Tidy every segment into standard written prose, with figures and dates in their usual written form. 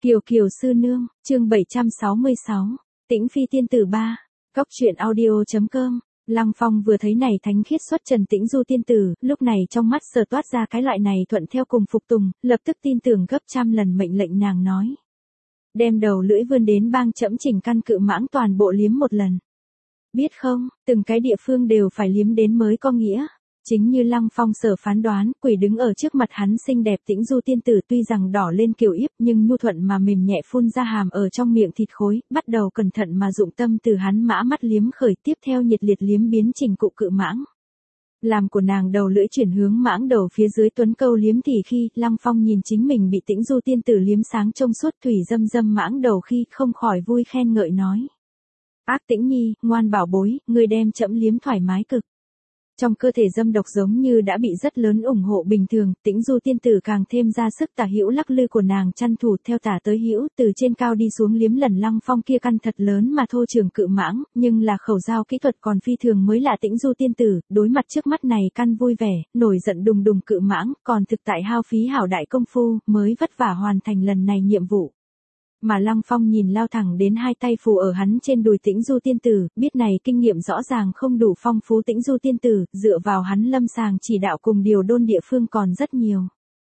Kiều Kiều sư nương, chương 766, Tĩnh Phi tiên tử 3, Cốc truyện audio.com. Lăng Phong vừa thấy này thánh khiết xuất trần Tĩnh Du tiên tử, lúc này trong mắt sờ toát ra cái loại này thuận theo cùng phục tùng, lập tức tin tưởng gấp trăm lần mệnh lệnh nàng nói. Đem đầu lưỡi vươn đến bang trẫm chỉnh căn cự mãng toàn bộ liếm một lần. Biết không, từng cái địa phương đều phải liếm đến mới có nghĩa. Chính như Lăng Phong sở phán đoán, quỷ đứng ở trước mặt hắn xinh đẹp Tĩnh Du tiên tử tuy rằng đỏ lên kiều yếp nhưng nhu thuận mà mềm nhẹ phun ra hàm ở trong miệng thịt khối, bắt đầu cẩn thận mà dụng tâm từ hắn mã mắt liếm khởi, tiếp theo nhiệt liệt liếm biến trình cụ cự mãng. Làm của nàng đầu lưỡi chuyển hướng mãng đầu phía dưới tuấn câu liếm thì khi Lăng Phong nhìn chính mình bị Tĩnh Du tiên tử liếm sáng trong suốt thủy dâm dâm mãng đầu khi không khỏi vui khen ngợi nói. Ác Tĩnh nhi, ngoan bảo bối, ngươi đem trẫm liếm thoải mái cực. Trong cơ thể dâm độc giống như đã bị rất lớn ủng hộ bình thường, Tĩnh Du tiên tử càng thêm ra sức tả hữu lắc lư của nàng chăn thủ theo tả tới hữu từ trên cao đi xuống liếm lần Lăng Phong kia căn thật lớn mà thô trường cự mãng, nhưng là khẩu giao kỹ thuật còn phi thường mới lạ Tĩnh Du tiên tử, đối mặt trước mắt này căn vui vẻ, nổi giận đùng đùng cự mãng, còn thực tại hao phí hảo đại công phu, mới vất vả hoàn thành lần này nhiệm vụ. Mà Lăng Phong nhìn lao thẳng đến hai tay phù ở hắn trên đùi Tĩnh Du tiên tử, biết này kinh nghiệm rõ ràng không đủ phong phú Tĩnh Du tiên tử, dựa vào hắn lâm sàng chỉ đạo cùng điều đôn địa phương còn rất nhiều.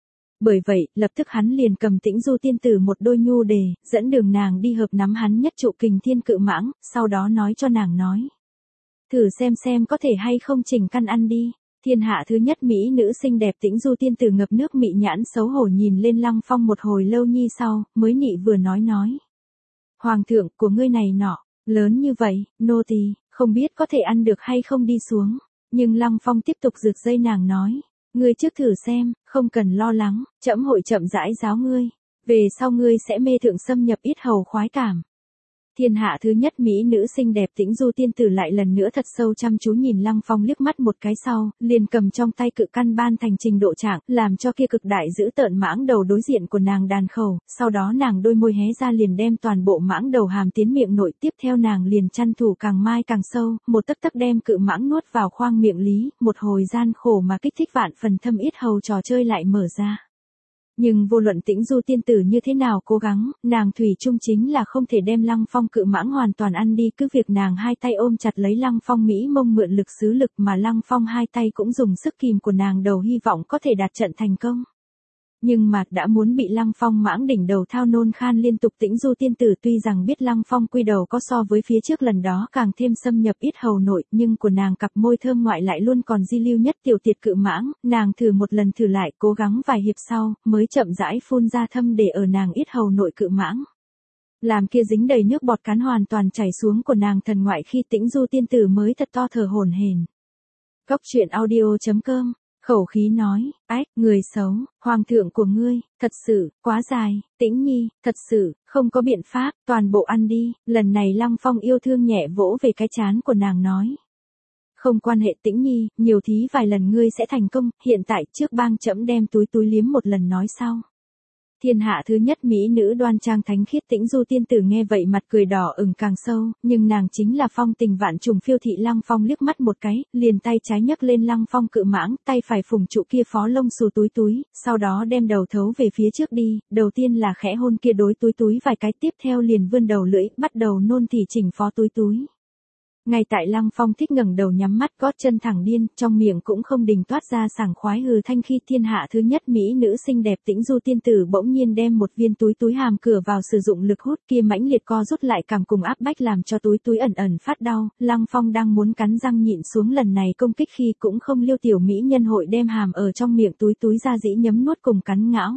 Bởi vậy, lập tức hắn liền cầm Tĩnh Du tiên tử một đôi nhu đề, dẫn đường nàng đi hợp nắm hắn nhất trụ kình thiên cự mãng, sau đó nói cho nàng nói. Thử xem có thể hay không chỉnh căn ăn đi. Thiên hạ thứ nhất mỹ nữ xinh đẹp Tĩnh Du tiên tử ngập nước mị nhãn xấu hổ nhìn lên Lăng Phong một hồi lâu nhi sau, mới nị vừa nói. Hoàng thượng của ngươi này nọ, lớn như vậy, nô tỳ không biết có thể ăn được hay không đi xuống. Nhưng Lăng Phong tiếp tục rực dây nàng nói, ngươi trước thử xem, không cần lo lắng, trẫm hội chậm rãi giáo ngươi. Về sau ngươi sẽ mê thượng xâm nhập ít hầu khoái cảm. Thiên hạ thứ nhất mỹ nữ xinh đẹp Tĩnh Du tiên tử lại lần nữa thật sâu chăm chú nhìn Lăng Phong liếc mắt một cái sau, liền cầm trong tay cự căn ban thành trình độ trạng, làm cho kia cực đại giữ tợn mãng đầu đối diện của nàng đàn khẩu, sau đó nàng đôi môi hé ra liền đem toàn bộ mãng đầu hàm tiến miệng nội, tiếp theo nàng liền chăn thủ càng mai càng sâu, một tấc tấc đem cự mãng nuốt vào khoang miệng lý, một hồi gian khổ mà kích thích vạn phần thâm ít hầu trò chơi lại mở ra. Nhưng vô luận Tĩnh Du tiên tử như thế nào cố gắng, nàng thủy chung chính là không thể đem Lăng Phong cự mãng hoàn toàn ăn đi, cứ việc nàng hai tay ôm chặt lấy Lăng Phong mỹ mông mượn lực xứ lực mà Lăng Phong hai tay cũng dùng sức kìm của nàng đầu hy vọng có thể đạt trận thành công. Nhưng mà đã muốn bị Lăng Phong mãng đỉnh đầu thao nôn khan liên tục Tĩnh Du tiên tử tuy rằng biết Lăng Phong quy đầu có so với phía trước lần đó càng thêm xâm nhập ít hầu nội, nhưng của nàng cặp môi thơm ngoại lại luôn còn di lưu nhất tiểu tiệt cự mãng, nàng thử một lần thử lại cố gắng vài hiệp sau, mới chậm rãi phun ra thâm để ở nàng ít hầu nội cự mãng. Làm kia dính đầy nước bọt cắn hoàn toàn chảy xuống của nàng thần ngoại khi Tĩnh Du tiên tử mới thật to thở hổn hển. Cốc truyện audio.com. Khẩu khí nói, ách, người xấu, hoàng thượng của ngươi, thật sự, quá dài, Tĩnh nhi, thật sự, không có biện pháp, toàn bộ ăn đi, lần này Lăng Phong yêu thương nhẹ vỗ về cái trán của nàng nói. Không quan hệ Tĩnh nhi, nhiều thí vài lần ngươi sẽ thành công, hiện tại trước bang trẫm đem túi liếm một lần nói sau. Thiên hạ thứ nhất mỹ nữ đoan trang thánh khiết Tĩnh Du tiên tử nghe vậy mặt cười đỏ ửng càng sâu, nhưng nàng chính là phong tình vạn trùng phiêu thị Lăng Phong liếc mắt một cái, liền tay trái nhấc lên Lăng Phong cự mãng, tay phải phùng trụ kia phó lông xù túi, sau đó đem đầu thấu về phía trước đi, đầu tiên là khẽ hôn kia đối túi vài cái, tiếp theo liền vươn đầu lưỡi, bắt đầu nôn thì chỉnh phó túi. Ngay tại Lăng Phong thích ngẩng đầu nhắm mắt gót chân thẳng điên, trong miệng cũng không đình toát ra sảng khoái hừ thanh khi thiên hạ thứ nhất mỹ nữ xinh đẹp Tĩnh Du tiên tử bỗng nhiên đem một viên túi hàm cửa vào sử dụng lực hút kia mãnh liệt co rút lại cảm cùng áp bách làm cho túi ẩn phát đau, Lăng Phong đang muốn cắn răng nhịn xuống lần này công kích khi cũng không liêu tiểu mỹ nhân hội đem hàm ở trong miệng túi ra dĩ nhấm nuốt cùng cắn ngão.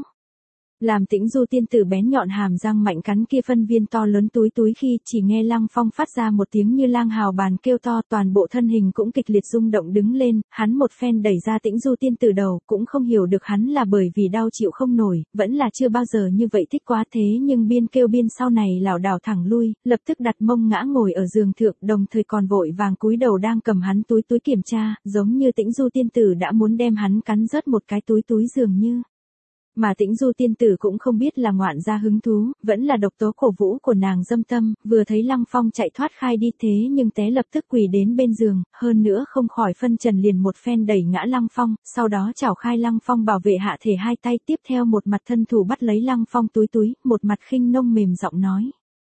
Làm Tĩnh Du tiên tử bén nhọn hàm răng mạnh cắn kia phân viên to lớn túi khi chỉ nghe Lăng Phong phát ra một tiếng như lang hào bàn kêu to, toàn bộ thân hình cũng kịch liệt rung động đứng lên, hắn một phen đẩy ra Tĩnh Du tiên tử đầu, cũng không hiểu được hắn là bởi vì đau chịu không nổi, vẫn là chưa bao giờ như vậy thích quá thế nhưng biên kêu biên sau này lảo đảo thẳng lui, lập tức đặt mông ngã ngồi ở giường thượng, đồng thời còn vội vàng cúi đầu đang cầm hắn túi kiểm tra, giống như Tĩnh Du tiên tử đã muốn đem hắn cắn rớt một cái túi dường như. Mà Tĩnh Du tiên tử cũng không biết là ngoạn gia hứng thú, vẫn là độc tố cổ vũ của nàng dâm tâm, vừa thấy Lăng Phong chạy thoát khai đi thế nhưng té lập tức quỳ đến bên giường, hơn nữa không khỏi phân trần liền một phen đẩy ngã Lăng Phong, sau đó chảo khai Lăng Phong bảo vệ hạ thể hai tay, tiếp theo một mặt thân thủ bắt lấy Lăng Phong túi, một mặt khinh nông mềm giọng nói.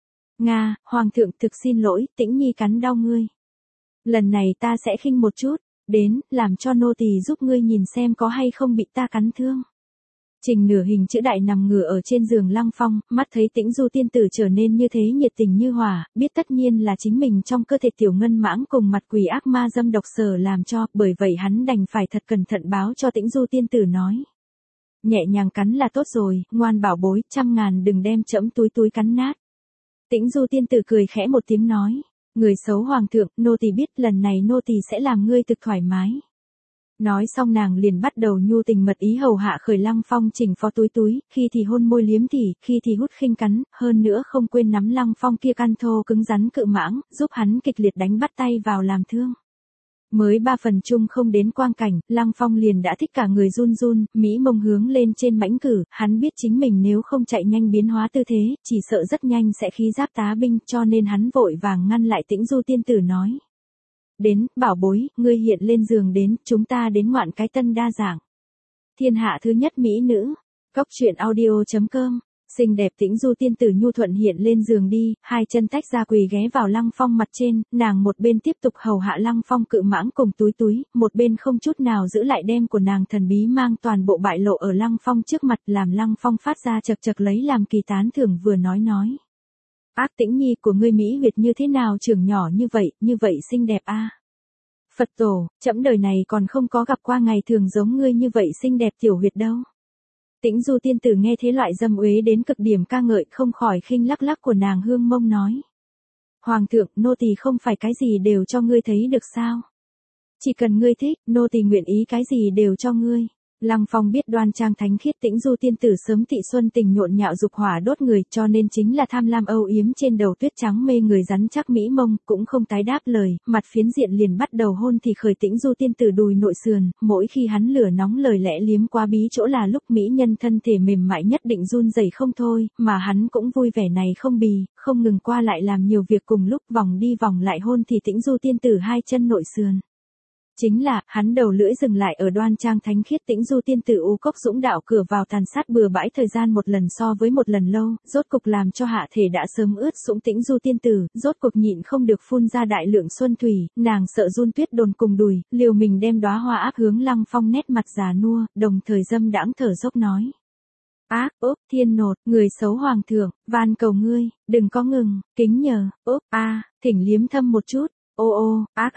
Nga, Hoàng thượng thực xin lỗi, Tĩnh Nhi cắn đau ngươi. Lần này ta sẽ khinh một chút, đến, làm cho nô tỳ giúp ngươi nhìn xem có hay không bị ta cắn thương. Trình nửa hình chữ đại nằm ngửa ở trên giường Lăng Phong, mắt thấy Tĩnh Du tiên tử trở nên như thế nhiệt tình như hỏa, biết tất nhiên là chính mình trong cơ thể tiểu ngân mãng cùng mặt quỷ ác ma dâm độc sở làm cho, bởi vậy hắn đành phải thật cẩn thận báo cho Tĩnh Du tiên tử nói. Nhẹ nhàng cắn là tốt rồi, ngoan bảo bối, 100.000 đừng đem trẫm túi cắn nát. Tĩnh Du tiên tử cười khẽ một tiếng nói, người xấu hoàng thượng, nô tỳ biết lần này nô tỳ sẽ làm ngươi thực thoải mái. Nói xong nàng liền bắt đầu nhu tình mật ý hầu hạ khởi Lăng Phong chỉnh phó túi, khi thì hôn môi liếm tỉ, khi thì hút khinh cắn, hơn nữa không quên nắm Lăng Phong kia can thô cứng rắn cự mãng, giúp hắn kịch liệt đánh bắt tay vào làm thương. Mới 3 phần chung không đến quang cảnh, Lăng Phong liền đã thích cả người run, mỹ mông hướng lên trên mãnh cử, hắn biết chính mình nếu không chạy nhanh biến hóa tư thế, chỉ sợ rất nhanh sẽ khí giáp tá binh, cho nên hắn vội vàng ngăn lại Tĩnh Du tiên tử nói. Đến, bảo bối, ngươi hiện lên giường đến, chúng ta đến ngoạn cái tân đa dạng. Thiên hạ thứ nhất mỹ nữ. Cóc truyện audio.com. Xinh đẹp Tĩnh Du tiên tử nhu thuận hiện lên giường đi, hai chân tách ra quỳ ghé vào Lăng Phong mặt trên, nàng một bên tiếp tục hầu hạ Lăng Phong cự mãng cùng túi, một bên không chút nào giữ lại đem của nàng thần bí mang toàn bộ bại lộ ở Lăng Phong trước mặt, làm Lăng Phong phát ra chật lấy làm kỳ tán thưởng vừa nói. Ác Tĩnh Nhi của ngươi Mỹ huyệt như thế nào trưởng nhỏ như vậy xinh đẹp a. Phật tổ, trẫm đời này còn không có gặp qua ngày thường giống ngươi như vậy xinh đẹp tiểu huyệt đâu. Tĩnh Du tiên tử nghe thế loại dâm uế đến cực điểm ca ngợi, không khỏi khinh lắc của nàng hương mông nói. Hoàng thượng, nô tỳ không phải cái gì đều cho ngươi thấy được sao? Chỉ cần ngươi thích, nô tỳ nguyện ý cái gì đều cho ngươi. Lăng Phong biết đoan trang thánh khiết Tĩnh Du tiên tử sớm thị xuân tình nhộn nhạo dục hỏa đốt người, cho nên chính là tham lam âu yếm trên đầu tuyết trắng mê người rắn chắc mỹ mông, cũng không tái đáp lời, mặt phiến diện liền bắt đầu hôn thì khởi Tĩnh Du tiên tử đùi nội sườn, mỗi khi hắn lửa nóng lời lẽ liếm quá bí chỗ là lúc mỹ nhân thân thể mềm mại nhất định run rẩy không thôi, mà hắn cũng vui vẻ này không bì, không ngừng qua lại làm nhiều việc cùng lúc, vòng đi vòng lại hôn thì Tĩnh Du tiên tử hai chân nội sườn. Chính là, hắn đầu lưỡi dừng lại ở đoan trang thánh khiết Tĩnh Du tiên tử u cốc dũng đạo cửa vào tàn sát bừa bãi thời gian một lần so với một lần lâu, rốt cục làm cho hạ thể đã sớm ướt sũng Tĩnh Du tiên tử, rốt cục nhịn không được phun ra đại lượng xuân thủy, nàng sợ run tuyết đồn cùng đùi, liều mình đem đóa hoa áp hướng Lăng Phong nét mặt già nua, đồng thời dâm đãng thở dốc nói. Ác, ốp, thiên nột, người xấu hoàng thượng, van cầu ngươi, đừng có ngừng, kính nhờ, ốp, thỉnh liếm thâm một chút. Ô, ác,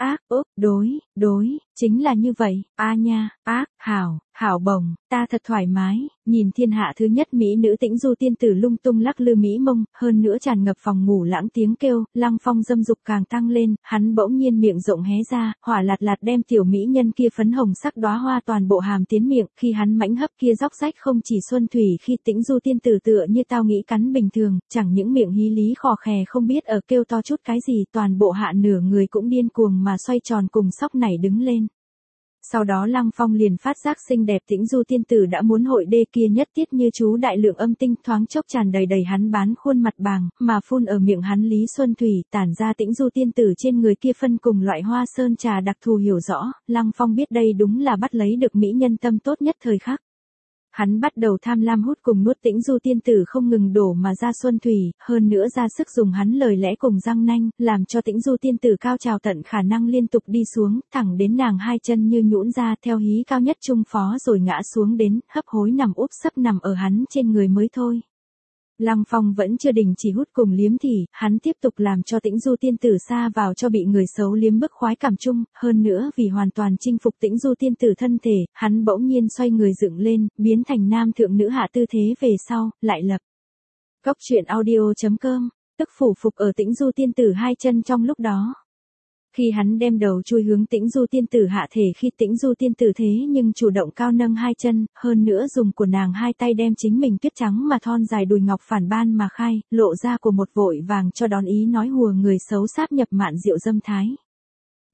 đối, chính là như vậy, nha, ác, hảo bồng, ta thật thoải mái, nhìn thiên hạ thứ nhất mỹ nữ Tĩnh Du tiên tử lung tung lắc lư mỹ mông, hơn nữa tràn ngập phòng ngủ lãng tiếng kêu, Lăng Phong dâm dục càng tăng lên, hắn bỗng nhiên miệng rộng hé ra, hỏa lạt đem tiểu mỹ nhân kia phấn hồng sắc đóa hoa toàn bộ hàm tiến miệng, khi hắn mãnh hấp kia róc rách không chỉ xuân thủy, khi Tĩnh Du tiên tử tựa như tao nghĩ cắn bình thường, chẳng những miệng hí lý khò khè không biết ở kêu to chút cái gì, toàn bộ hạ nửa người cũng điên cuồng mà xoay tròn cùng sóc nảy đứng lên. Sau đó Lăng Phong liền phát giác xinh đẹp Tĩnh Du tiên tử đã muốn hội đê kia nhất tiết như chú đại lượng âm tinh thoáng chốc tràn đầy hắn bán khuôn mặt bàng, mà phun ở miệng hắn Lý Xuân Thủy, tản ra Tĩnh Du tiên tử trên người kia phân cùng loại hoa sơn trà đặc thù hiểu rõ, Lăng Phong biết đây đúng là bắt lấy được mỹ nhân tâm tốt nhất thời khắc. Hắn bắt đầu tham lam hút cùng nuốt Tĩnh Du tiên tử không ngừng đổ mà ra xuân thủy, hơn nữa ra sức dùng hắn lời lẽ cùng răng nanh, làm cho Tĩnh Du tiên tử cao trào tận khả năng liên tục đi xuống, thẳng đến nàng hai chân như nhũn ra theo hí cao nhất trung phó rồi ngã xuống đến, hấp hối nằm úp sấp nằm ở hắn trên người mới thôi. Lăng Phong vẫn chưa đình chỉ hút cùng liếm thì, hắn tiếp tục làm cho Tĩnh Du tiên tử sa vào cho bị người xấu liếm bức khoái cảm chung, hơn nữa vì hoàn toàn chinh phục Tĩnh Du tiên tử thân thể, hắn bỗng nhiên xoay người dựng lên, biến thành nam thượng nữ hạ tư thế về sau, lại lập. Cóc truyện audio.com, tức phủ phục ở Tĩnh Du tiên tử hai chân trong lúc đó. Khi hắn đem đầu chui hướng Tĩnh Du tiên tử hạ thể, khi Tĩnh Du tiên tử thế nhưng chủ động cao nâng hai chân, hơn nữa dùng của nàng hai tay đem chính mình tuyết trắng mà thon dài đùi ngọc phản ban mà khai, lộ ra của một vội vàng cho đón ý nói hùa người xấu sáp nhập mạn diệu dâm thái.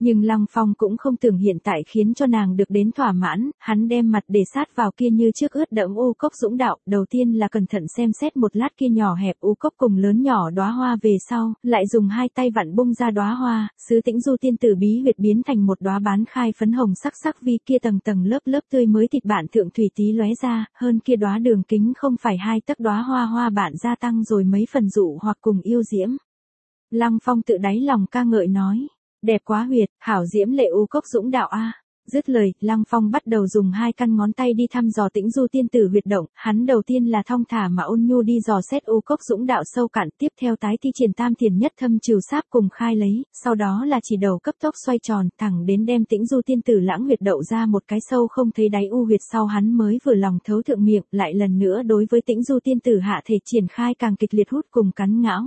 Nhưng Lăng Phong cũng không tưởng hiện tại khiến cho nàng được đến thỏa mãn, hắn đem mặt để sát vào kia như trước ướt đẫm u cốc dũng đạo, đầu tiên là cẩn thận xem xét một lát kia nhỏ hẹp u cốc cùng lớn nhỏ đóa hoa về sau, lại dùng hai tay vặn bung ra đóa hoa, sứ Tĩnh Du tiên tử bí huyệt biến thành một đóa bán khai phấn hồng sắc sắc vi kia tầng tầng lớp lớp tươi mới thịt bạn thượng thủy tí lóe ra, hơn kia đóa đường kính không phải 2 tấc đóa hoa hoa bạn gia tăng rồi mấy phần dụ hoặc cùng yêu diễm. Lăng Phong tự đáy lòng ca ngợi nói. Đẹp quá huyệt, hảo diễm lệ u cốc dũng đạo a. Dứt lời, Lăng Phong bắt đầu dùng hai căn ngón tay đi thăm dò Tĩnh Du tiên tử huyệt động, hắn đầu tiên là thong thả mà ôn nhu đi dò xét u cốc dũng đạo sâu cạn, tiếp theo tái thi triển tam thiền nhất thâm trừ sáp cùng khai lấy, sau đó là chỉ đầu cấp tốc xoay tròn, thẳng đến đem Tĩnh Du tiên tử lãng huyệt đậu ra một cái sâu không thấy đáy u huyệt, sau hắn mới vừa lòng thấu thượng miệng, lại lần nữa đối với Tĩnh Du tiên tử hạ thể triển khai càng kịch liệt hút cùng cắn ngão.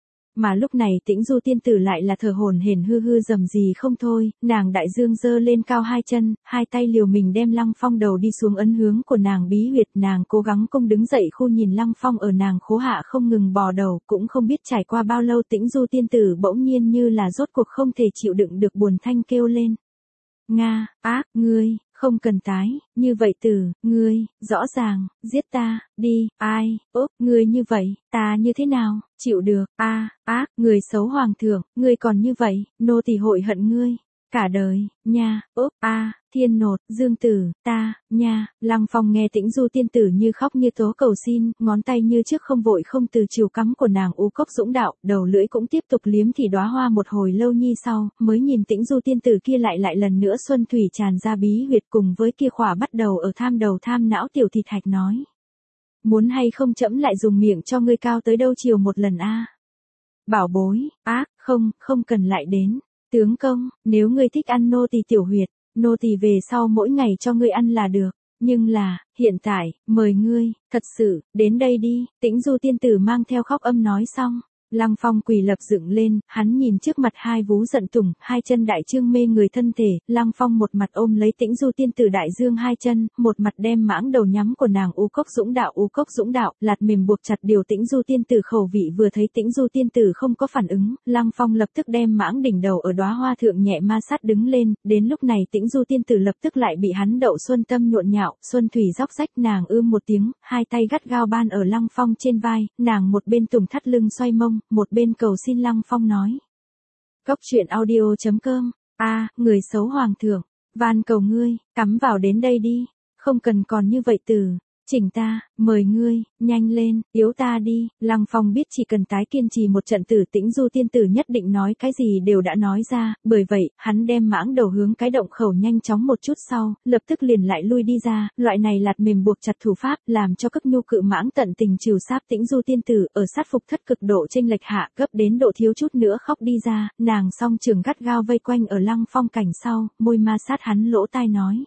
Mà lúc này Tĩnh Du tiên tử lại là thở hổn hển hư hư rầm gì không thôi, nàng đại dương giơ lên cao hai chân, hai tay liều mình đem Lăng Phong đầu đi xuống ấn hướng của nàng bí huyệt, nàng cố gắng cung đứng dậy khu nhìn Lăng Phong ở nàng khố hạ không ngừng bò đầu, cũng không biết trải qua bao lâu Tĩnh Du tiên tử bỗng nhiên như là rốt cuộc không thể chịu đựng được buồn thanh kêu lên. Nga, ác, ngươi, không cần tái, như vậy ngươi, rõ ràng, giết ta, đi, ai, ngươi như vậy, ta như thế nào, chịu được, ác, người xấu hoàng thượng, ngươi còn như vậy, nô tỳ hội hận ngươi, cả đời, nha, thiên nột, dương tử, ta, nha. Lăng Phong nghe Tĩnh Du tiên tử như khóc như tố cầu xin, ngón tay như trước không vội không từ chiều cắm của nàng u cốc dũng đạo, đầu lưỡi cũng tiếp tục liếm thì đóa hoa một hồi lâu nhi sau, mới nhìn Tĩnh Du tiên tử kia lại lần nữa xuân thủy tràn ra bí huyệt cùng với kia khỏa bắt đầu ở tham đầu tham não tiểu thịt hạch nói. Muốn hay không trẫm lại dùng miệng cho ngươi cao tới đâu chiều một lần a? Bảo bối, không cần lại đến. Tướng công, nếu ngươi thích ăn nô tỳ tiểu huyệt, nô tỳ về sau mỗi ngày cho ngươi ăn là được. Nhưng là, hiện tại, mời ngươi, thật sự, đến đây đi. Tĩnh Du tiên tử mang theo khóc âm nói xong. Lăng Phong quỳ lập dựng lên, hắn nhìn trước mặt hai vú giận tùng, hai chân đại trương mê người thân thể, Lăng Phong một mặt ôm lấy Tĩnh Du tiên tử đại dương hai chân, một mặt đem mãng đầu nhắm của nàng u cốc dũng đạo, lạt mềm buộc chặt điều Tĩnh Du tiên tử khẩu vị vừa thấy Tĩnh Du tiên tử không có phản ứng, Lăng Phong lập tức đem mãng đỉnh đầu ở đóa hoa thượng nhẹ ma sát đứng lên, đến lúc này Tĩnh Du tiên tử lập tức lại bị hắn đậu xuân tâm nhộn nhạo, xuân thủy róc rách, nàng một tiếng, hai tay gắt gao ban ở Lăng Phong trên vai, nàng một bên tùng thắt lưng xoay mông, một bên cầu xin Lăng Phong nói. Cốc truyện audio.com, người xấu hoàng thượng, van cầu ngươi, cắm vào đến đây đi, không cần còn như vậy chỉnh ta, mời ngươi, nhanh lên, yếu ta đi. Lăng Phong biết chỉ cần tái kiên trì một trận tử Tĩnh Du tiên tử nhất định nói cái gì đều đã nói ra, bởi vậy, hắn đem mãng đầu hướng cái động khẩu nhanh chóng một chút sau, lập tức liền lại lui đi ra, loại này lạt mềm buộc chặt thủ pháp, làm cho các nhu cự mãng tận tình trừ sáp Tĩnh Du tiên tử, ở sát phục thất cực độ chênh lệch hạ, gấp đến độ thiếu chút nữa khóc đi ra, nàng song trường gắt gao vây quanh ở Lăng Phong cảnh sau, môi ma sát hắn lỗ tai nói.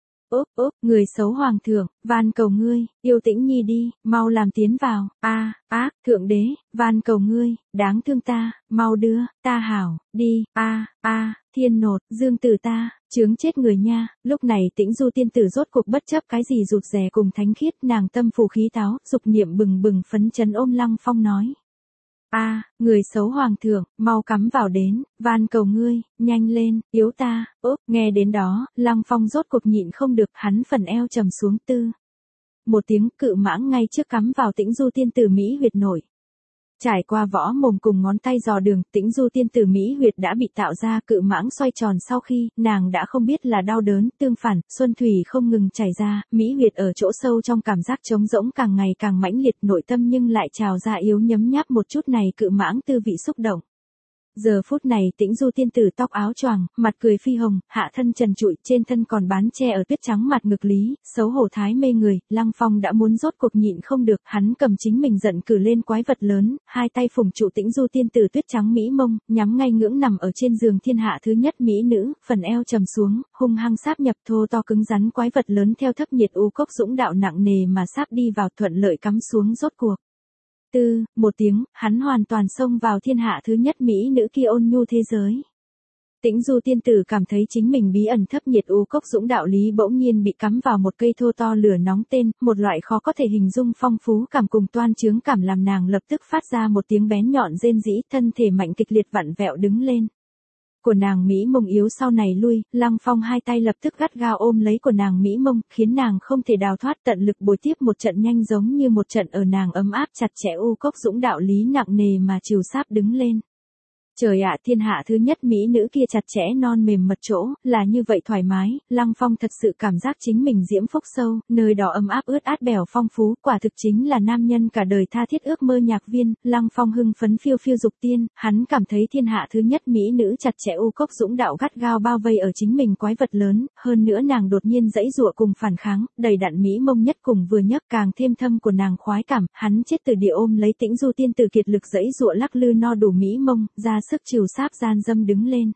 Người xấu hoàng thượng, van cầu ngươi, yêu Tĩnh nhi đi, mau làm tiến vào, thượng đế, van cầu ngươi, đáng thương ta, mau đưa, ta hảo, đi, thiên nột, dương tử ta, chướng chết người nha. Lúc này Tĩnh Du tiên tử rốt cuộc bất chấp cái gì rụt rè cùng thánh khiết, nàng tâm phù khí táo, dục niệm bừng bừng phấn chấn ôm Lăng Phong nói. Người xấu hoàng thượng, mau cắm vào đến, van cầu ngươi, nhanh lên, yếu ta, nghe đến đó, Lăng Phong rốt cuộc nhịn không được, hắn phần eo trầm xuống một tiếng, cự mãng ngay trước cắm vào Tĩnh Du tiên tử mỹ huyệt nội. Trải qua võ mồm cùng ngón tay dò đường, Tĩnh Du tiên tử mỹ huyệt đã bị tạo ra, cự mãng xoay tròn sau khi, nàng đã không biết là đau đớn, tương phản, xuân thủy không ngừng chảy ra, mỹ huyệt ở chỗ sâu trong cảm giác trống rỗng càng ngày càng mãnh liệt, nội tâm nhưng lại trào ra yếu nhấm nháp một chút này cự mãng tư vị xúc động. Giờ phút này Tĩnh Du tiên tử tóc áo choàng, mặt cười phi hồng, hạ thân trần trụi, trên thân còn bán che ở tuyết trắng mặt ngực lý, xấu hổ thái mê người. Lăng Phong đã muốn rốt cuộc nhịn không được, hắn cầm chính mình giận cử lên quái vật lớn, hai tay phủng trụ Tĩnh Du tiên tử tuyết trắng mỹ mông, nhắm ngay ngưỡng nằm ở trên giường thiên hạ thứ nhất mỹ nữ, phần eo trầm xuống, hung hăng sáp nhập thô to cứng rắn quái vật lớn theo thấp nhiệt u cốc dũng đạo nặng nề mà sáp đi vào, thuận lợi cắm xuống rốt cuộc. Một tiếng, hắn hoàn toàn xông vào thiên hạ thứ nhất mỹ nữ kia ôn nhu thế giới. Tĩnh Du tiên tử cảm thấy chính mình bí ẩn thấp nhiệt u cốc dũng đạo lý bỗng nhiên bị cắm vào một cây thô to lửa nóng tên, một loại khó có thể hình dung phong phú cảm cùng toan chướng cảm làm nàng lập tức phát ra một tiếng bén nhọn rên rỉ, thân thể mạnh kịch liệt vặn vẹo đứng lên. Của nàng Mỹ mông yếu sau này lui, Lăng Phong hai tay lập tức gắt gao ôm lấy của nàng Mỹ mông, khiến nàng không thể đào thoát, tận lực bồi tiếp một trận nhanh giống như một trận ở nàng ấm áp chặt chẽ. U Cốc Dũng đạo lý nặng nề mà trìu sáp đứng lên. Trời ạ, thiên hạ thứ nhất mỹ nữ kia chặt chẽ non mềm mật chỗ, là như vậy thoải mái, Lăng Phong thật sự cảm giác chính mình diễm phúc sâu, nơi đó ấm áp ướt át bèo phong phú, quả thực chính là nam nhân cả đời tha thiết ước mơ nhạc viên. Lăng Phong hưng phấn phiêu phiêu dục tiên, hắn cảm thấy thiên hạ thứ nhất mỹ nữ chặt chẽ. U Cốc Dũng đạo gắt gao bao vây ở chính mình quái vật lớn, hơn nữa nàng đột nhiên giãy giụa cùng phản kháng, đầy đặn mỹ mông nhất cùng vừa nhấc càng thêm thâm của nàng khoái cảm, hắn chết từ địa ôm lấy Tĩnh Du tiên tử kiệt lực giãy giụa lắc lư no đủ mỹ mông, ra sức trìu sáp gian dâm đứng lên.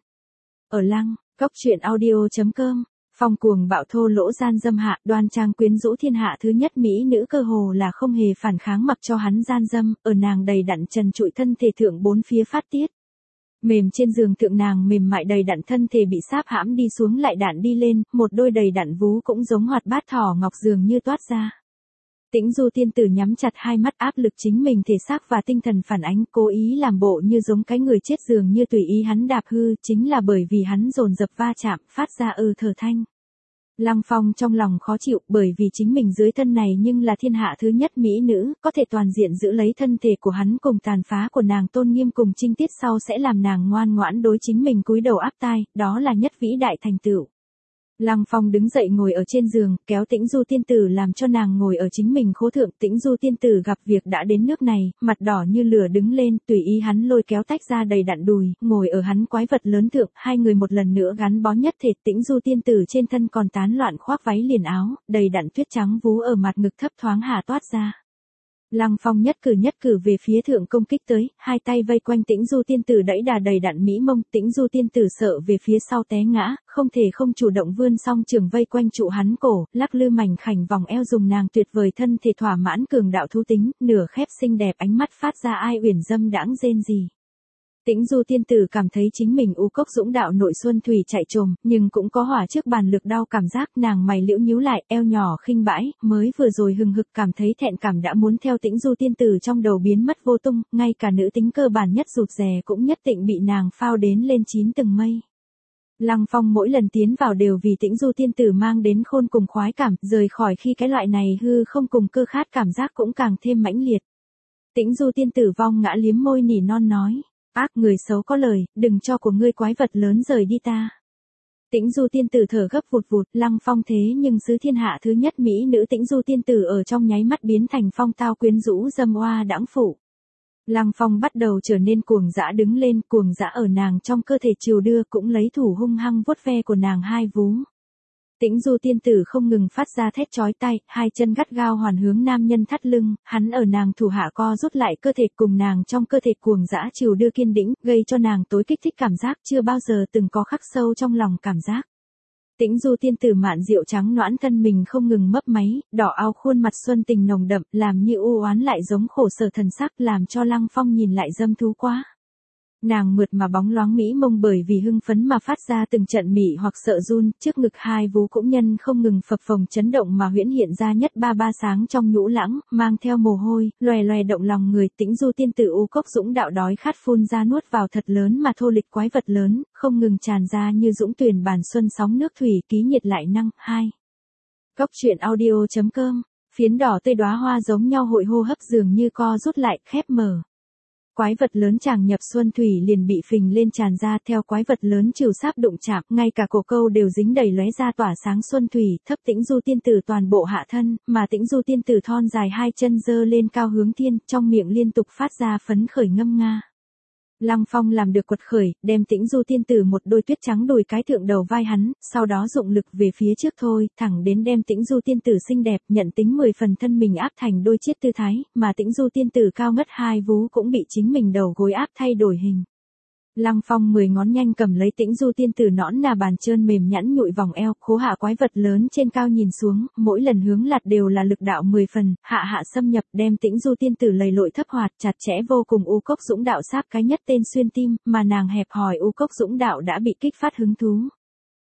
Ở Lăng, Cốc Truyện Audio.com, Phong cuồng bạo thô lỗ gian dâm hạ, đoan trang quyến rũ thiên hạ thứ nhất mỹ nữ cơ hồ là không hề phản kháng mặc cho hắn gian dâm, ở nàng đầy đặn trần trụi thân thể thượng bốn phía phát tiết. Mềm trên giường thượng nàng mềm mại đầy đặn thân thể bị sáp hãm đi xuống lại đạn đi lên, một đôi đầy đặn vú cũng giống hoạt bát thỏ ngọc dường như toát ra. Tĩnh Du tiên tử nhắm chặt hai mắt, áp lực chính mình thể xác và tinh thần phản ánh, cố ý làm bộ như giống cái người chết dường như tùy ý hắn đạp hư, chính là bởi vì hắn dồn dập va chạm, phát ra thở thanh. Lăng Phong trong lòng khó chịu, bởi vì chính mình dưới thân này nhưng là thiên hạ thứ nhất mỹ nữ, có thể toàn diện giữ lấy thân thể của hắn cùng tàn phá của nàng tôn nghiêm cùng trinh tiết sau sẽ làm nàng ngoan ngoãn đối chính mình cúi đầu áp tai, đó là nhất vĩ đại thành tựu. Lăng Phong đứng dậy ngồi ở trên giường, kéo Tĩnh Du tiên tử làm cho nàng ngồi ở chính mình khố thượng. Tĩnh Du tiên tử gặp việc đã đến nước này, mặt đỏ như lửa đứng lên, tùy ý hắn lôi kéo tách ra đầy đặn đùi, ngồi ở hắn quái vật lớn thượng, hai người một lần nữa gắn bó nhất thể. Tĩnh Du tiên tử trên thân còn tán loạn khoác váy liền áo, đầy đặn tuyết trắng vú ở mặt ngực thấp thoáng hạ toát ra. Lăng Phong nhất cử về phía thượng công kích tới, hai tay vây quanh Tĩnh Du tiên tử đẩy đà đầy đặn mỹ mông. Tĩnh Du tiên tử sợ về phía sau té ngã, không thể không chủ động vươn song trường vây quanh trụ hắn cổ, lắc lư mảnh khảnh vòng eo dùng nàng tuyệt vời thân thể thỏa mãn cường đạo thú tính, nửa khép xinh đẹp ánh mắt phát ra ai uyển dâm đãng rên gì. Tĩnh Du tiên tử cảm thấy chính mình U Cốc Dũng đạo nội xuân thủy chạy trồm, nhưng cũng có hỏa trước bàn lực đau cảm giác, nàng mày liễu nhíu lại, eo nhỏ khinh bãi, mới vừa rồi hừng hực cảm thấy thẹn cảm đã muốn theo Tĩnh Du tiên tử trong đầu biến mất vô tung, ngay cả nữ tính cơ bản nhất rụt rè cũng nhất định bị nàng phao đến lên 9 tầng mây. Lăng Phong mỗi lần tiến vào đều vì Tĩnh Du tiên tử mang đến khôn cùng khoái cảm, rời khỏi khi cái loại này hư không cùng cơ khát cảm giác cũng càng thêm mãnh liệt. Tĩnh Du tiên tử vong ngã liếm môi nỉ non nói. Ác người xấu có lời, đừng cho của ngươi quái vật lớn rời đi ta. Tĩnh Du tiên tử thở gấp vụt vụt, Lăng Phong thế nhưng xứ thiên hạ thứ nhất mỹ nữ Tĩnh Du tiên tử ở trong nháy mắt biến thành phong tao quyến rũ dâm oa đãng phụ. Lăng Phong bắt đầu trở nên cuồng dã đứng lên, cuồng dã ở nàng trong cơ thể chiều đưa, cũng lấy thủ hung hăng vuốt ve của nàng hai vú. Tĩnh Du tiên tử không ngừng phát ra thét chói tai, hai chân gắt gao hoàn hướng nam nhân thắt lưng, hắn ở nàng thủ hạ co rút lại cơ thể cùng nàng trong cơ thể cuồng dã chiều đưa kiên đĩnh, gây cho nàng tối kích thích cảm giác chưa bao giờ từng có khắc sâu trong lòng cảm giác. Tĩnh Du tiên tử mạn rượu trắng noãn thân mình không ngừng mấp máy, đỏ ao khuôn mặt xuân tình nồng đậm, làm như u oán lại giống khổ sở thần sắc, làm cho Lăng Phong nhìn lại dâm thú quá. Nàng mượt mà bóng loáng mỹ mông bởi vì hưng phấn mà phát ra từng trận mỉ hoặc sợ run, trước ngực hai vú cũng nhân không ngừng phập phồng chấn động mà huyễn hiện ra nhất ba sáng trong nhũ lãng, mang theo mồ hôi, loè loè động lòng người. Tĩnh Du tiên tử U Cốc Dũng đạo đói khát phun ra nuốt vào thật lớn mà thô lịch quái vật lớn, không ngừng tràn ra như dũng tuyền bàn xuân sóng nước thủy ký nhiệt lại năng. 2. Cốc Truyện Audio.com, phiến đỏ tươi đóa hoa giống nhau hội hô hấp dường như co rút lại, khép mở. Quái vật lớn tràng nhập xuân thủy liền bị phình lên tràn ra, theo quái vật lớn trìu sáp đụng chạm, ngay cả cổ câu đều dính đầy lóe ra tỏa sáng xuân thủy, thấp Tĩnh Du tiên tử toàn bộ hạ thân, mà Tĩnh Du tiên tử thon dài hai chân giơ lên cao hướng thiên, trong miệng liên tục phát ra phấn khởi ngâm nga. Lăng Phong làm được quật khởi, đem Tĩnh Du tiên tử một đôi tuyết trắng đùi cái thượng đầu vai hắn, sau đó dụng lực về phía trước thôi, thẳng đến đem Tĩnh Du tiên tử xinh đẹp, nhận tính 10 phần thân mình áp thành đôi chiếc tư thái, mà Tĩnh Du tiên tử cao ngất hai vú cũng bị chính mình đầu gối áp thay đổi hình. Lăng Phong 10 ngón nhanh cầm lấy Tĩnh Du tiên tử nõn nà bàn trơn mềm nhẵn nhụi vòng eo, khố hạ quái vật lớn trên cao nhìn xuống, mỗi lần hướng lạt đều là lực đạo 10 phần, hạ xâm nhập, đem Tĩnh Du tiên tử lầy lội thấp hoạt, chặt chẽ vô cùng. U Cốc Dũng đạo sáp cái nhất tên xuyên tim, mà nàng hẹp hòi U Cốc Dũng đạo đã bị kích phát hứng thú.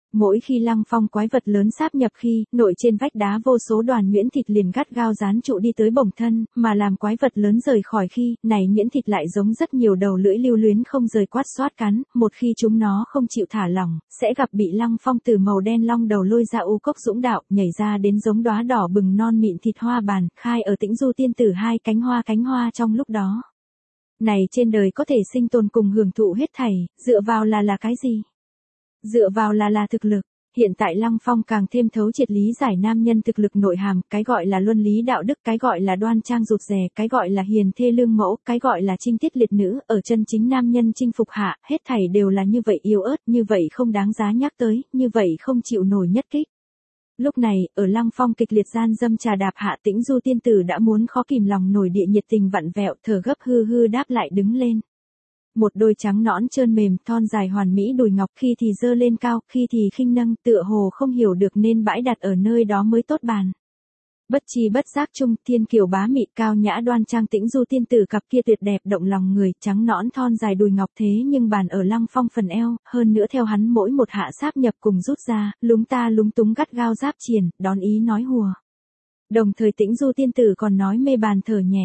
Mỗi khi Lăng Phong quái vật lớn sáp nhập khi, nội trên vách đá vô số đoàn nhuyễn thịt liền gắt gao dán trụ đi tới bổng thân, mà làm quái vật lớn rời khỏi khi, này nhuyễn thịt lại giống rất nhiều đầu lưỡi lưu luyến không rời quát xoát cắn, một khi chúng nó không chịu thả lỏng, sẽ gặp bị Lăng Phong từ màu đen long đầu lôi ra u cốc dũng đạo, nhảy ra đến giống đóa đỏ bừng non mịn thịt hoa bàn, khai ở Tĩnh Du tiên tử hai cánh hoa trong lúc đó. Này trên đời có thể sinh tồn cùng hưởng thụ hết thảy, dựa vào là cái gì? Dựa vào là thực lực. Hiện tại Lăng Phong càng thêm thấu triệt lý giải nam nhân thực lực nội hàm, cái gọi là luân lý đạo đức, cái gọi là đoan trang rụt rè, cái gọi là hiền thê lương mẫu, cái gọi là trinh tiết liệt nữ, ở chân chính nam nhân chinh phục hạ, hết thảy đều là như vậy yếu ớt, như vậy không đáng giá nhắc tới, như vậy không chịu nổi nhất kích. Lúc này, ở Lăng Phong kịch liệt gian dâm trà đạp hạ, Tĩnh Du tiên tử đã muốn khó kìm lòng nổi địa nhiệt tình vặn vẹo, thở gấp hư đáp lại đứng lên. Một đôi trắng nõn trơn mềm, thon dài hoàn mỹ đùi ngọc, khi thì dơ lên cao, khi thì khinh nâng, tựa hồ không hiểu được nên bãi đặt ở nơi đó mới tốt bàn. Bất chi bất giác chung, thiên kiều bá mị cao nhã đoan trang Tĩnh Du tiên tử cặp kia tuyệt đẹp động lòng người, trắng nõn thon dài đùi ngọc thế nhưng bàn ở Lăng Phong phần eo, hơn nữa theo hắn mỗi một hạ sáp nhập cùng rút ra, lúng ta lúng túng gắt gao giáp triền, đón ý nói hùa. Đồng thời Tĩnh Du tiên tử còn nói mê bàn thở nhẹ.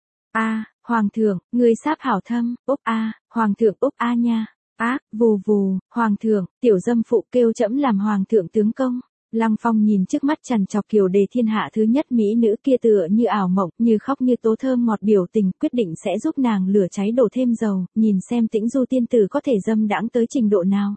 A, Hoàng thượng, người sáp hảo thâm, úp a, Hoàng thượng úp a nha. Ác, vù vù, Hoàng thượng, tiểu dâm phụ kêu trẫm làm Hoàng thượng tướng công. Lăng Phong nhìn trước mắt trằn trọc kiều đề thiên hạ thứ nhất mỹ nữ kia tựa như ảo mộng, như khóc như tố thơm ngọt biểu tình, quyết định sẽ giúp nàng lửa cháy đổ thêm dầu, nhìn xem Tĩnh Du tiên tử có thể dâm đãng tới trình độ nào.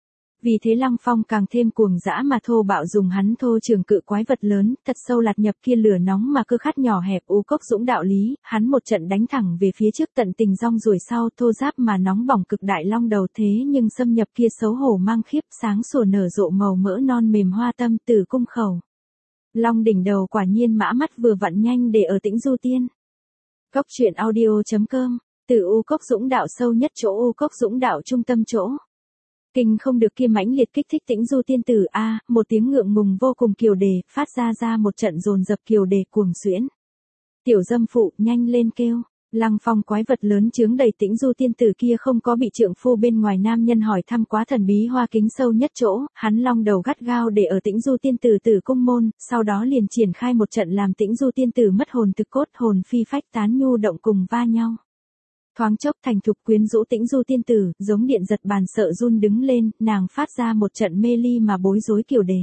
Vì thế Lăng Phong càng thêm cuồng dã mà thô bạo dùng hắn thô trường cự quái vật lớn, thật sâu lạt nhập kia lửa nóng mà cơ khát nhỏ hẹp u cốc dũng đạo lý, hắn một trận đánh thẳng về phía trước tận tình rong ruổi sau thô giáp mà nóng bỏng cực đại long đầu thế nhưng xâm nhập kia xấu hổ mang khiếp sáng sủa nở rộ màu mỡ non mềm hoa tâm từ cung khẩu. Long đỉnh đầu quả nhiên mã mắt vừa vặn nhanh để ở Tĩnh Du tiên. Cốc truyện audio.com, từ u cốc dũng đạo sâu nhất chỗ u cốc dũng đạo trung tâm chỗ. Kinh không được kia mãnh liệt kích thích Tĩnh Du tiên tử a, một tiếng ngượng ngùng vô cùng kiều đề, phát ra một trận dồn dập kiều đề cuồng xuyễn. Tiểu dâm phụ, nhanh lên kêu. Lăng Phong quái vật lớn chướng đầy Tĩnh Du tiên tử kia không có bị trượng phu bên ngoài nam nhân hỏi thăm quá thần bí hoa kính sâu nhất chỗ, hắn long đầu gắt gao để ở Tĩnh Du tiên tử tử cung môn, sau đó liền triển khai một trận làm Tĩnh Du tiên tử mất hồn thực cốt, hồn phi phách tán nhu động cùng va nhau. Thoáng chốc thành thục quyến rũ Tĩnh Du tiên tử, giống điện giật bàn sợ run đứng lên, nàng phát ra một trận mê ly mà bối rối kiều đề.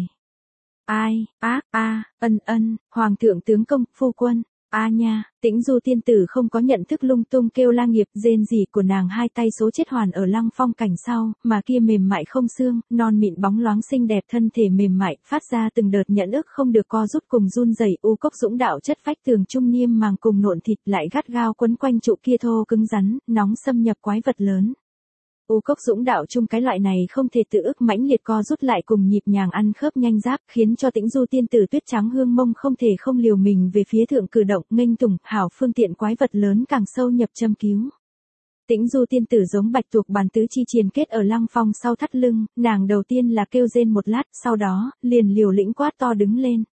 Ai, ác, a, ân, Hoàng thượng tướng công, phu quân, a nha, Tĩnh Du tiên tử không có nhận thức lung tung kêu la nghiệp rên rỉ của nàng hai tay số chết hoàn ở Lăng Phong cảnh sau, mà kia mềm mại không xương, non mịn bóng loáng xinh đẹp thân thể mềm mại, phát ra từng đợt nhẫn ức không được co rút cùng run rẩy u cốc dũng đạo chất phách tường trung niêm màng cùng nộn thịt lại gắt gao quấn quanh trụ kia thô cứng rắn, nóng xâm nhập quái vật lớn. U cốc dũng đạo chung cái loại này không thể tự ức mãnh liệt co rút lại cùng nhịp nhàng ăn khớp nhanh giáp, khiến cho Tĩnh Du tiên tử tuyết trắng hương mông không thể không liều mình về phía thượng cử động, nghênh tùng, hảo phương tiện quái vật lớn càng sâu nhập châm cứu. Tĩnh Du tiên tử giống bạch tuộc bàn tứ chi triền kết ở Lăng Phong sau thắt lưng, nàng đầu tiên là kêu rên một lát, sau đó, liền liều lĩnh quát to đứng lên.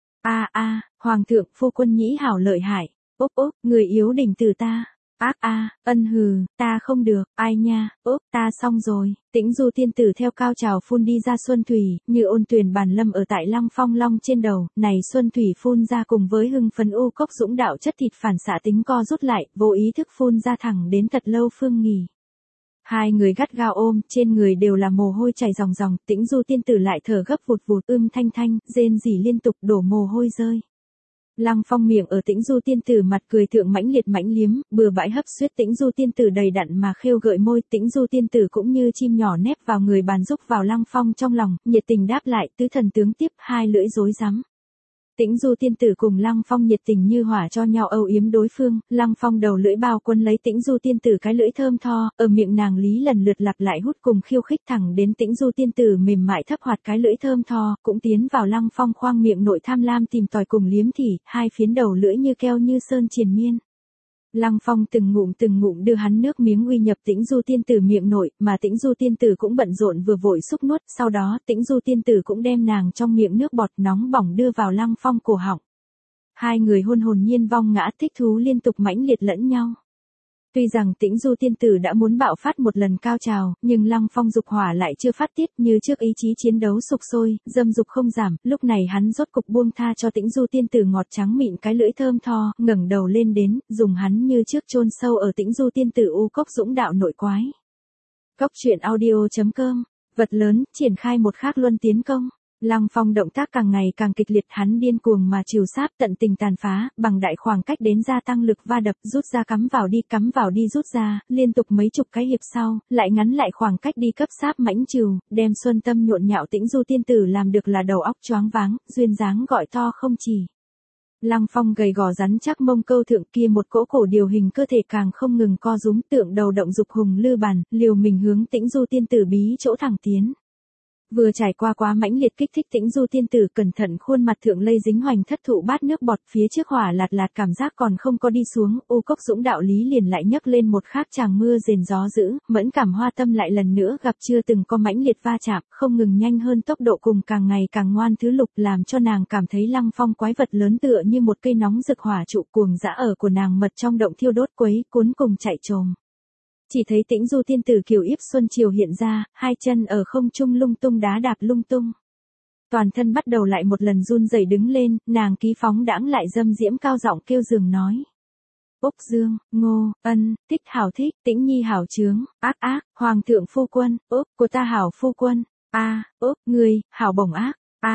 A, Hoàng thượng, phu quân nhĩ hảo lợi hại, úp, người yếu đỉnh từ ta. Ác a, ân hừ, ta không được, ai nha, ta xong rồi. Tĩnh Du tiên tử theo cao trào phun đi ra xuân thủy, như ôn tuyền bàn lâm ở tại Lăng Phong long trên đầu, này xuân thủy phun ra cùng với hưng phấn u cốc dũng đạo chất thịt phản xạ tính co rút lại, vô ý thức phun ra thẳng đến thật lâu phương nghỉ. Hai người gắt gao ôm, trên người đều là mồ hôi chảy ròng ròng, Tĩnh Du tiên tử lại thở gấp vụt vụt thanh, rên rỉ liên tục đổ mồ hôi rơi. Lăng Phong miệng ở Tĩnh Du tiên tử mặt cười thượng mãnh liệt mãnh liếm, bừa bãi hấp suýt Tĩnh Du tiên tử đầy đặn mà khêu gợi môi, Tĩnh Du tiên tử cũng như chim nhỏ nép vào người bàn giúp vào Lăng Phong trong lòng, nhiệt tình đáp lại, tứ thần tướng tiếp, hai lưỡi rối rắm. Tĩnh Du tiên tử cùng Lăng Phong nhiệt tình như hỏa cho nhau âu yếm đối phương, Lăng Phong đầu lưỡi bao quân lấy Tĩnh Du tiên tử cái lưỡi thơm tho, ở miệng nàng lý lần lượt lặp lại hút cùng khiêu khích thẳng đến Tĩnh Du tiên tử mềm mại thấp hoạt cái lưỡi thơm tho, cũng tiến vào Lăng Phong khoang miệng nội tham lam tìm tòi cùng liếm thỉ, hai phiến đầu lưỡi như keo như sơn triền miên. Lăng Phong từng ngụm đưa hắn nước miếng uy nhập Tĩnh Du tiên tử miệng nội, mà Tĩnh Du tiên tử cũng bận rộn vừa vội xúc nuốt, sau đó Tĩnh Du tiên tử cũng đem nàng trong miệng nước bọt nóng bỏng đưa vào Lăng Phong cổ họng. Hai người hôn hồn nhiên vong ngã thích thú liên tục mãnh liệt lẫn nhau. Tuy rằng Tĩnh Du tiên tử đã muốn bạo phát một lần cao trào, nhưng Lăng Phong dục hỏa lại chưa phát tiết, như trước ý chí chiến đấu sục sôi, dâm dục không giảm, lúc này hắn rốt cục buông tha cho Tĩnh Du tiên tử ngọt trắng mịn cái lưỡi thơm tho, ngẩng đầu lên đến, dùng hắn như trước chôn sâu ở Tĩnh Du tiên tử u cốc dũng đạo nội quái. Cốc truyện audio.com, vật lớn, triển khai một khắc luân tiến công. Lăng Phong động tác càng ngày càng kịch liệt, hắn điên cuồng mà trìu sáp tận tình tàn phá, bằng đại khoảng cách đến gia tăng lực va đập, rút ra cắm vào đi rút ra, liên tục mấy chục cái hiệp sau, lại ngắn lại khoảng cách đi cấp sáp mãnh trìu, đem Xuân Tâm nhộn nhạo Tĩnh Du tiên tử làm được là đầu óc choáng váng, duyên dáng gọi to không chỉ. Lăng Phong gầy gò rắn chắc mông câu thượng kia một cỗ cổ điều hình cơ thể càng không ngừng co rúm, tượng đầu động dục hùng lư bàn, liều mình hướng Tĩnh Du tiên tử bí chỗ thẳng tiến. Vừa trải qua quá mãnh liệt kích thích, Tĩnh Du tiên tử cẩn thận khuôn mặt thượng lây dính hoành thất thụ bát nước bọt, phía trước hỏa lạt lạt cảm giác còn không có đi xuống, u cốc dũng đạo lý liền lại nhấc lên một khác tràng mưa rền gió dữ, mẫn cảm hoa tâm lại lần nữa gặp chưa từng có mãnh liệt va chạm, không ngừng nhanh hơn tốc độ cùng càng ngày càng ngoan thứ lục, làm cho nàng cảm thấy Lăng Phong quái vật lớn tựa như một cây nóng rực hỏa trụ cuồng dã ở của nàng mật trong động thiêu đốt quấy cuốn cùng chạy trồm. Chỉ thấy Tĩnh Du tiên tử kiều yếp xuân chiều hiện ra, hai chân ở không trung lung tung đá đạp lung tung. Toàn thân bắt đầu lại một lần run rẩy đứng lên, nàng ký phóng đãng lại dâm diễm cao giọng kêu giường nói. Úc Dương, Ngô, Ân, Thích hảo thích, Tĩnh Nhi hảo chướng, ác ác, Hoàng thượng phu quân, Úc, của ta hảo phu quân, Úc, người, hảo bổng ác,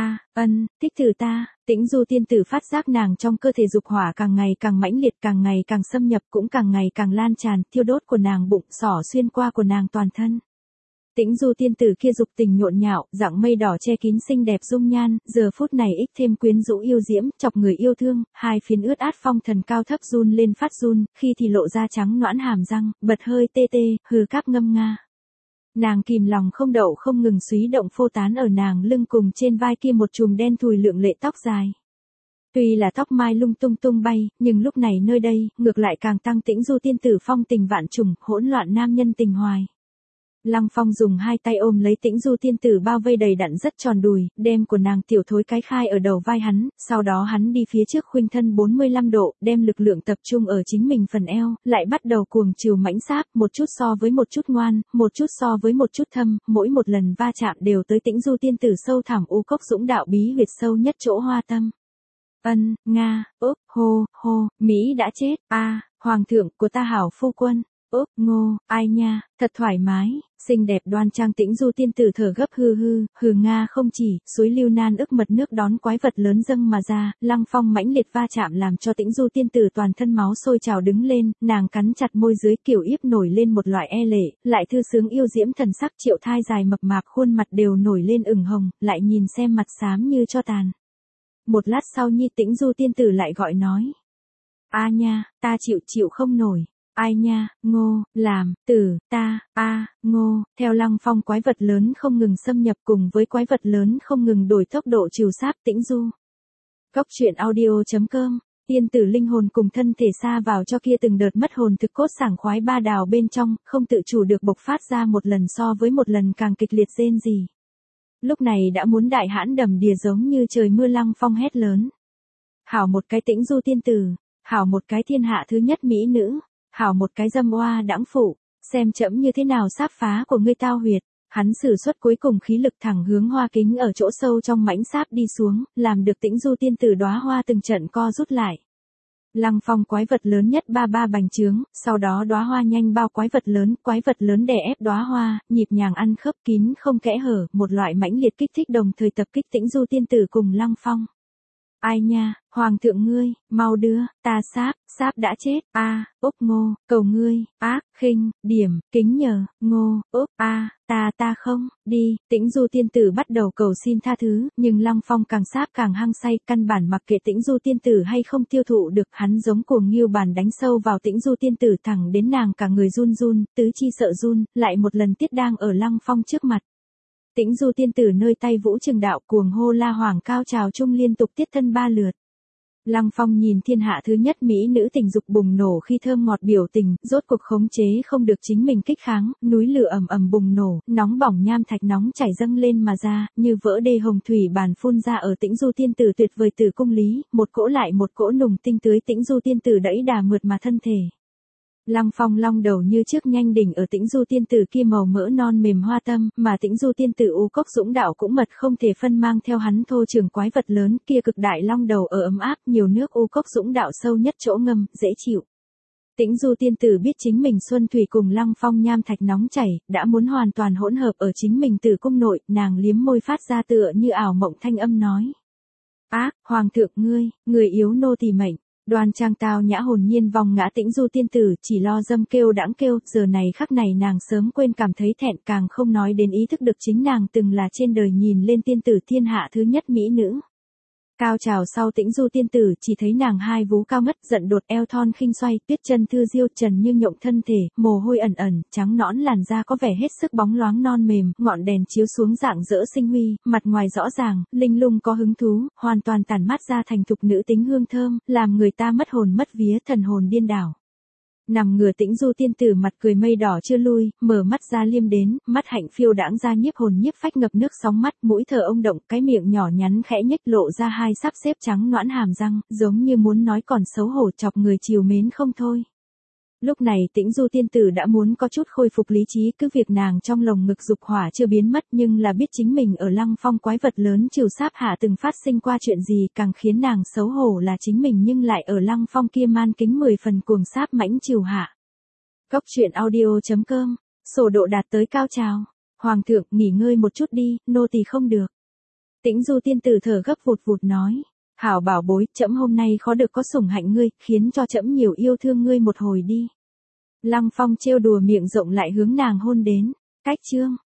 Ân, Thích thử ta. Tĩnh Du tiên tử phát giác nàng trong cơ thể dục hỏa càng ngày càng mãnh liệt, càng ngày càng xâm nhập, cũng càng ngày càng lan tràn, thiêu đốt của nàng bụng xỏ xuyên qua của nàng toàn thân. Tĩnh Du tiên tử kia dục tình nhộn nhạo, dạng mây đỏ che kín xinh đẹp dung nhan, giờ phút này ích thêm quyến rũ yêu diễm, chọc người yêu thương, hai phiến ướt át phong thần cao thấp run lên phát run, khi thì lộ ra trắng nõn hàm răng, bật hơi tê tê, hừ cáp ngâm nga. Nàng kìm lòng không đậu không ngừng xúy động phô tán ở nàng lưng cùng trên vai kia một chùm đen thùi lượng lệ tóc dài. Tuy là tóc mai lung tung tung bay, nhưng lúc này nơi đây, ngược lại càng tăng Tĩnh Du tiên tử phong tình vạn trùng, hỗn loạn nam nhân tình hoài. Lăng Phong dùng hai tay ôm lấy Tĩnh Du tiên tử bao vây đầy đặn rất tròn đùi, đem của nàng tiểu thối cái khai ở đầu vai hắn, sau đó hắn đi phía trước khuynh thân 45 độ, đem lực lượng tập trung ở chính mình phần eo, lại bắt đầu cuồng chiều mãnh sáp, một chút so với một chút ngoan, một chút so với một chút thâm, mỗi một lần va chạm đều tới Tĩnh Du tiên tử sâu thẳm u cốc dũng đạo bí huyệt sâu nhất chỗ hoa tâm. Ân, Nga, Úc, hô, Mỹ đã chết, Hoàng thượng của ta hảo phu quân. Úc, Ngô, ai nha, thật thoải mái, xinh đẹp đoan trang Tĩnh Du tiên tử thở gấp hừ Nga không chỉ, suối lưu nan ức mật nước đón quái vật lớn dâng mà ra, Lăng Phong mãnh liệt va chạm làm cho Tĩnh Du tiên tử toàn thân máu sôi trào đứng lên, nàng cắn chặt môi dưới kiểu yếp nổi lên một loại e lệ, lại thư sướng yêu diễm thần sắc, triệu thai dài mập mạp khuôn mặt đều nổi lên ửng hồng, lại nhìn xem mặt xám như cho tàn. Một lát sau Nhi Tĩnh Du tiên tử lại gọi nói. Nha, ta chịu không nổi. Ai nha, Ngô, làm, tử, ta, Ngô, theo Lăng Phong quái vật lớn không ngừng xâm nhập cùng với quái vật lớn không ngừng đổi tốc độ trìu sáp Tĩnh Du. Cốc truyện audio.com, tiên tử linh hồn cùng thân thể xa vào cho kia từng đợt mất hồn thực cốt sảng khoái ba đào bên trong, không tự chủ được bộc phát ra một lần so với một lần càng kịch liệt rên rỉ. Lúc này đã muốn đại hãn đầm đìa giống như trời mưa. Lăng Phong hét lớn. Hảo một cái Tĩnh Du tiên tử, hảo một cái thiên hạ thứ nhất mỹ nữ. Hảo một cái dâm oa đãng phụ, xem chẫm như thế nào sáp phá của ngươi tao huyệt. Hắn sử xuất cuối cùng khí lực thẳng hướng hoa kính ở chỗ sâu trong mãnh sáp đi xuống, làm được Tĩnh Du tiên tử đóa hoa từng trận co rút lại. Lăng Phong quái vật lớn nhất ba bành trướng, sau đó đóa hoa nhanh bao quái vật lớn đè ép đóa hoa, nhịp nhàng ăn khớp kín không kẽ hở, một loại mãnh liệt kích thích đồng thời tập kích Tĩnh Du tiên tử cùng Lăng Phong. Ai nha, Hoàng thượng ngươi, mau đưa, ta sáp đã chết, Úc Ngô, cầu ngươi, ác, khinh, điểm, kính nhờ, Ngô, Úc, ta không, đi, Tĩnh Du tiên tử bắt đầu cầu xin tha thứ, nhưng Lăng Phong càng sáp càng hăng say, căn bản mặc kệ Tĩnh Du tiên tử hay không tiêu thụ được, hắn giống cuồng nghiêu bàn đánh sâu vào Tĩnh Du tiên tử thẳng đến nàng cả người run, tứ chi sợ run, lại một lần tiết đang ở Lăng Phong trước mặt. Tĩnh Du tiên tử nơi tay vũ trường đạo cuồng hô la hoàng cao trào chung liên tục tiết thân 3 lượt. Lăng Phong nhìn thiên hạ thứ nhất mỹ nữ tình dục bùng nổ khi thơm ngọt biểu tình, rốt cuộc khống chế không được chính mình kích kháng, núi lửa ầm bùng nổ, nóng bỏng nham thạch nóng chảy dâng lên mà ra, như vỡ đê hồng thủy bàn phun ra ở Tĩnh Du tiên tử tuyệt vời tử cung lý, một cỗ lại một cỗ nùng tinh tưới Tĩnh Du tiên tử đẫy đà mượt mà thân thể. Lăng Phong long đầu như trước nhanh đỉnh ở Tĩnh Du tiên tử kia màu mỡ non mềm hoa tâm, mà Tĩnh Du tiên tử U Cốc Dũng đạo cũng mật không thể phân mang theo hắn thô trường quái vật lớn kia cực đại long đầu ở ấm áp nhiều nước U Cốc Dũng đạo sâu nhất chỗ ngâm, dễ chịu. Tĩnh Du tiên tử biết chính mình xuân thủy cùng Lăng Phong nham thạch nóng chảy, đã muốn hoàn toàn hỗn hợp ở chính mình tử cung nội, nàng liếm môi phát ra tựa như ảo mộng thanh âm nói. Hoàng thượng người yếu nô tỳ mệnh. Đoan trang tao nhã hồn nhiên vòng ngã Tĩnh Du tiên tử, chỉ lo dâm kêu đãng kêu, giờ này khắc này nàng sớm quên cảm thấy thẹn, càng không nói đến ý thức được chính nàng từng là trên đời nhìn lên tiên tử thiên hạ thứ nhất mỹ nữ. Cao trào sau Tĩnh Du tiên tử chỉ thấy nàng hai vú cao ngất, giận đột eo thon khinh xoay, tuyết chân thư diêu, trần như nhộng thân thể, mồ hôi ẩn ẩn, trắng nõn làn da có vẻ hết sức bóng loáng non mềm, ngọn đèn chiếu xuống dạng dỡ sinh huy, mặt ngoài rõ ràng, linh lung có hứng thú, hoàn toàn tản mát ra thành thục nữ tính hương thơm, làm người ta mất hồn mất vía, thần hồn điên đảo. Nằm ngửa Tĩnh Du tiên tử mặt cười mây đỏ chưa lui, mở mắt ra liêm đến, mắt hạnh phiêu đãng ra nhiếp hồn nhiếp phách ngập nước sóng mắt, mũi thở ông động, cái miệng nhỏ nhắn khẽ nhếch lộ ra hai sắp xếp trắng nõn hàm răng, giống như muốn nói còn xấu hổ chọc người chiều mến không thôi. Lúc này Tĩnh Du tiên tử đã muốn có chút khôi phục lý trí, cứ việc nàng trong lồng ngực dục hỏa chưa biến mất nhưng là biết chính mình ở Lăng Phong quái vật lớn trừ sáp hạ từng phát sinh qua chuyện gì, càng khiến nàng xấu hổ là chính mình nhưng lại ở Lăng Phong kia man kính 10 phần cuồng sáp mãnh trừ hạ. Cốc truyện audio.com, sổ độ đạt tới cao trào. Hoàng thượng nghỉ ngơi một chút đi, nô tỳ không được. Tĩnh Du tiên tử thở gấp vụt vụt nói. Hảo bảo bối, trẫm hôm nay khó được có sủng hạnh ngươi, khiến cho trẫm nhiều yêu thương ngươi một hồi đi. Lăng Phong trêu đùa miệng rộng lại hướng nàng hôn đến. Cách chương